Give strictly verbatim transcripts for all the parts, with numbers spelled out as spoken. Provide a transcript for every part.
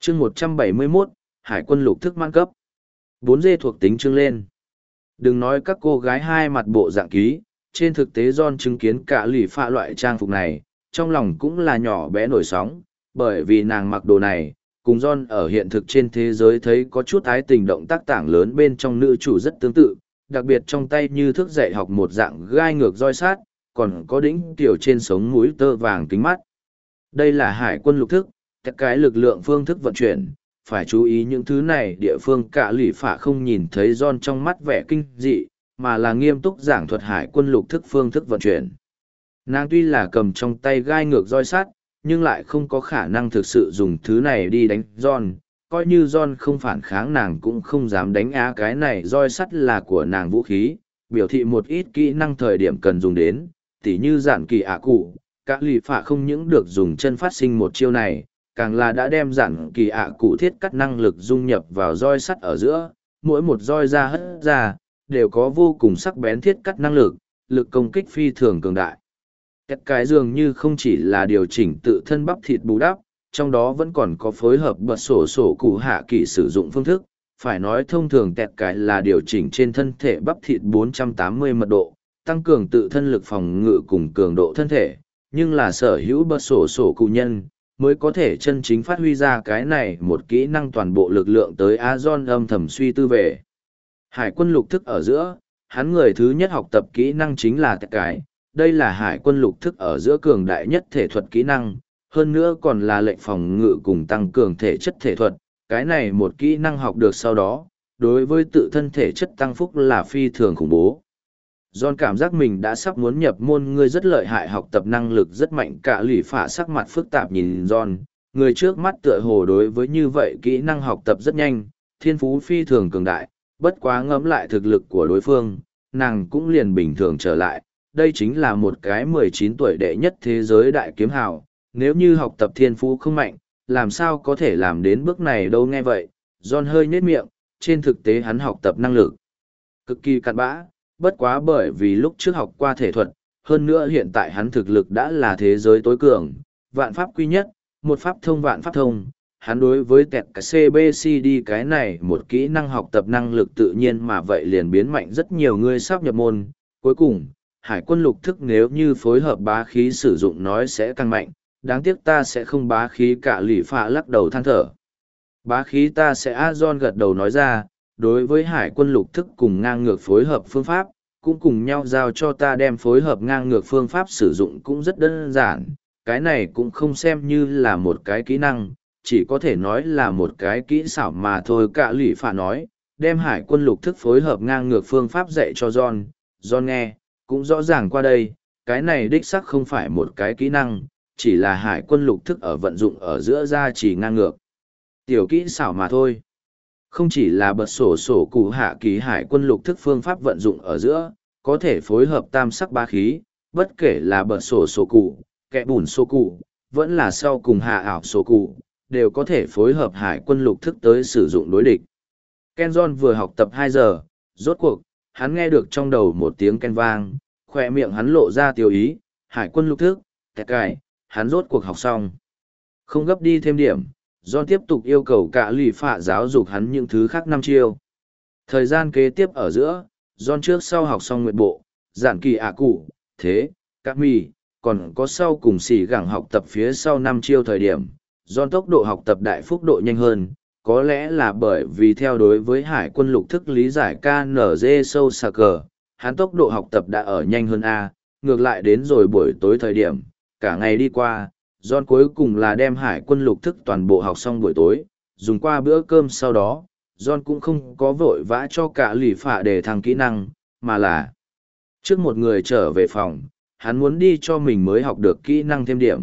chương một trăm bảy mươi mốt, Hải quân lục thức mãn cấp. bốn D thuộc tính trưng lên. Đừng nói các cô gái hai mặt bộ dạng ký, trên thực tế John chứng kiến cả lì phạ loại trang phục này, trong lòng cũng là nhỏ bé nổi sóng, bởi vì nàng mặc đồ này, cùng John ở hiện thực trên thế giới thấy có chút ái tình động tác tảng lớn bên trong nữ chủ rất tương tự, đặc biệt trong tay như thước dạy học một dạng gai ngược roi sát, còn có đỉnh tiểu trên sống mũi tơ vàng kính mắt. Đây là hải quân lục thức, các cái lực lượng phương thức vận chuyển, phải chú ý những thứ này địa phương cả lì phả không nhìn thấy John trong mắt vẻ kinh dị, mà là nghiêm túc giảng thuật hải quân lục thức phương thức vận chuyển. Nàng tuy là cầm trong tay gai ngược roi sắt, nhưng lại không có khả năng thực sự dùng thứ này đi đánh John, coi như John không phản kháng nàng cũng không dám đánh á cái này roi sắt là của nàng vũ khí, biểu thị một ít kỹ năng thời điểm cần dùng đến, tỉ như giản kỳ ạ cụ, cả lì phả không những được dùng chân phát sinh một chiêu này, càng là đã đem giản kỳ ạ cụ thiết cắt năng lực dung nhập vào roi sắt ở giữa, mỗi một roi ra hất ra, đều có vô cùng sắc bén thiết cắt năng lực, lực công kích phi thường cường đại. Các cái dường như không chỉ là điều chỉnh tự thân bắp thịt bù đắp, trong đó vẫn còn có phối hợp bật sổ sổ cụ hạ kỳ sử dụng phương thức, phải nói thông thường tẹt cái là điều chỉnh trên thân thể bắp thịt bốn trăm tám mươi mật độ, tăng cường tự thân lực phòng ngự cùng cường độ thân thể, nhưng là sở hữu bật sổ sổ cụ nhân, mới có thể chân chính phát huy ra cái này một kỹ năng toàn bộ lực lượng tới Azon âm thầm suy tư về. Hải quân lục thức ở giữa, hắn người thứ nhất học tập kỹ năng chính là tẹt cái, đây là hải quân lục thức ở giữa cường đại nhất thể thuật kỹ năng, hơn nữa còn là lệnh phòng ngự cùng tăng cường thể chất thể thuật, cái này một kỹ năng học được sau đó, đối với tự thân thể chất tăng phúc là phi thường khủng bố. John cảm giác mình đã sắp muốn nhập môn người rất lợi hại học tập năng lực rất mạnh cả lì phả sắc mặt phức tạp nhìn John, người trước mắt tựa hồ đối với như vậy kỹ năng học tập rất nhanh, thiên phú phi thường cường đại, bất quá ngẫm lại thực lực của đối phương, nàng cũng liền bình thường trở lại, đây chính là một cái mười chín tuổi đệ nhất thế giới đại kiếm hào, nếu như học tập thiên phú không mạnh, làm sao có thể làm đến bước này đâu nghe vậy, John hơi nhếch miệng, trên thực tế hắn học tập năng lực cực kỳ cặn bã, bất quá bởi vì lúc trước học qua thể thuật, hơn nữa hiện tại hắn thực lực đã là thế giới tối cường, vạn pháp quy nhất, một pháp thông vạn pháp thông, hắn đối với tẹt cái xê bê xê đê cái này một kỹ năng học tập năng lực tự nhiên mà vậy liền biến mạnh rất nhiều người sắp nhập môn, cuối cùng, hải quân lục thức nếu như phối hợp bá khí sử dụng nói sẽ càng mạnh, đáng tiếc ta sẽ không bá khí cả lì phạ lắc đầu than thở. Bá khí ta sẽ Azon gật đầu nói ra, đối với hải quân lục thức cùng ngang ngược phối hợp phương pháp, cũng cùng nhau giao cho ta đem phối hợp ngang ngược phương pháp sử dụng cũng rất đơn giản, cái này cũng không xem như là một cái kỹ năng, chỉ có thể nói là một cái kỹ xảo mà thôi cả lì phạ nói, đem hải quân lục thức phối hợp ngang ngược phương pháp dạy cho John, John nghe, cũng rõ ràng qua đây, cái này đích xác không phải một cái kỹ năng, chỉ là hải quân lục thức ở vận dụng ở giữa ra chỉ ngang ngược. Tiểu kỹ xảo mà thôi. Không chỉ là bật sổ sổ cụ hạ ký hải quân lục thức phương pháp vận dụng ở giữa, có thể phối hợp tam sắc ba khí, bất kể là bật sổ sổ cụ, kẹ bùn sổ cụ, vẫn là sau cùng hạ ảo sổ cụ, đều có thể phối hợp hải quân lục thức tới sử dụng đối địch. Ken John vừa học tập hai giờ, rốt cuộc, hắn nghe được trong đầu một tiếng ken vang, khỏe miệng hắn lộ ra tiêu ý, hải quân lục thức, tẹt cài, hắn rốt cuộc học xong. Không gấp đi thêm điểm, John tiếp tục yêu cầu cả lì phạ giáo dục hắn những thứ khác năm chiêu. Thời gian kế tiếp ở giữa, John trước sau học xong nguyện bộ, giản kỳ ạ cụ, thế, các mì, còn có sau cùng xỉ gẳng học tập phía sau năm chiêu thời điểm, John tốc độ học tập đại phúc độ nhanh hơn, có lẽ là bởi vì theo đối với hải quân lục thức lý giải ca en giê sâu xa cờ, hắn tốc độ học tập đã ở nhanh hơn A, ngược lại đến rồi buổi tối thời điểm, cả ngày đi qua, John cuối cùng là đem hải quân lục thức toàn bộ học xong buổi tối, dùng qua bữa cơm sau đó, John cũng không có vội vã cho cả lì phạ để thăng kỹ năng, mà là trước một người trở về phòng, hắn muốn đi cho mình mới học được kỹ năng thêm điểm.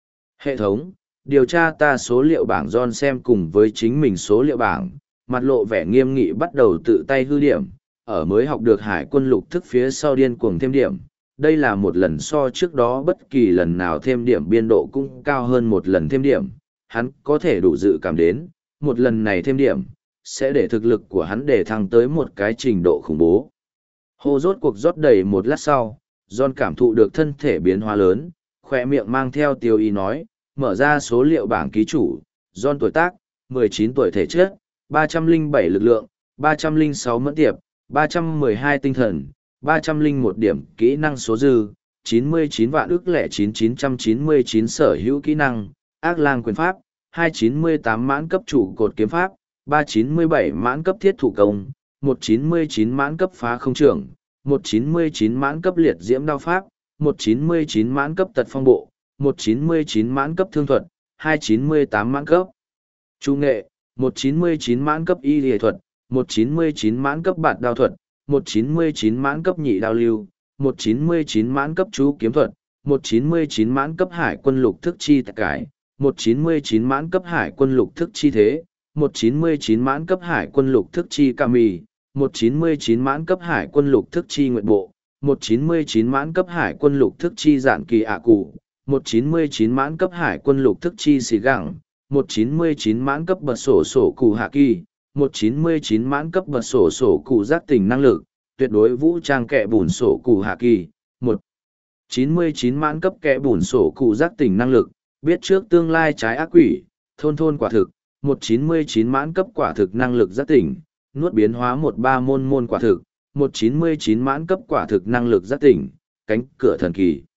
Hệ thống, điều tra ta số liệu bảng John xem cùng với chính mình số liệu bảng, mặt lộ vẻ nghiêm nghị bắt đầu tự tay hư điểm, ở mới học được hải quân lục thức phía sau điên cuồng thêm điểm. Đây là một lần so trước đó bất kỳ lần nào thêm điểm biên độ cũng cao hơn một lần thêm điểm, hắn có thể đủ dự cảm đến, một lần này thêm điểm, sẽ để thực lực của hắn để thăng tới một cái trình độ khủng bố. Hô rốt cuộc rót đầy một lát sau, John cảm thụ được thân thể biến hóa lớn, khỏe miệng mang theo tiêu ý nói, mở ra số liệu bảng ký chủ, John tuổi tác, mười chín tuổi thể chất, ba trăm lẻ bảy lực lượng, ba trăm lẻ sáu mẫn tiệp, ba trăm mười hai tinh thần, ba trăm lẻ một điểm kỹ năng số dư, chín mươi chín vạn ức lẻ chín chín trăm chín mươi chín sở hữu kỹ năng, ác lang quyền pháp, hai trăm chín mươi tám mãn cấp trụ cột kiếm pháp, ba trăm chín mươi bảy mãn cấp thiết thủ công, một trăm chín mươi chín mãn cấp phá không trưởng, một trăm chín mươi chín mãn cấp liệt diễm đao pháp, một trăm chín mươi chín mãn cấp tật phong bộ, một trăm chín mươi chín mãn cấp thương thuật, hai trăm chín mươi tám mãn cấp trung nghệ, một trăm chín mươi chín mãn cấp y lý thuật, một trăm chín mươi chín mãn cấp bạt đao thuật, một trăm chín mươi chín mãn cấp nhị đao lưu, một trăm chín mươi chín mãn cấp chú kiếm thuật, một trăm chín mươi chín mãn cấp hải quân lục thức chi tạc cải, một trăm chín mươi chín mãn cấp hải quân lục thức chi thế, một trăm chín mươi chín mãn cấp hải quân lục thức chi ca mì, một trăm chín mươi chín mãn cấp hải quân lục thức chi nguyện bộ, một trăm chín mươi chín mãn cấp hải quân lục thức chi giản kỳ ạ cụ, một trăm chín mươi chín mãn cấp hải quân lục thức chi xì gẳng, một trăm chín mươi chín mãn cấp bật sổ sổ cụ hạ kỳ, một trăm chín mươi chín mãn cấp bật sổ sổ cụ giác tỉnh năng lực, tuyệt đối vũ trang kẻ bùn sổ cụ hạ kỳ, một trăm chín mươi chín mãn cấp kẻ bùn sổ cụ giác tỉnh năng lực, biết trước tương lai trái ác quỷ, thôn thôn quả thực, một trăm chín mươi chín mãn cấp quả thực năng lực giác tỉnh, nuốt biến hóa một ba môn môn quả thực, một trăm chín mươi chín mãn cấp quả thực năng lực giác tỉnh, cánh cửa thần kỳ.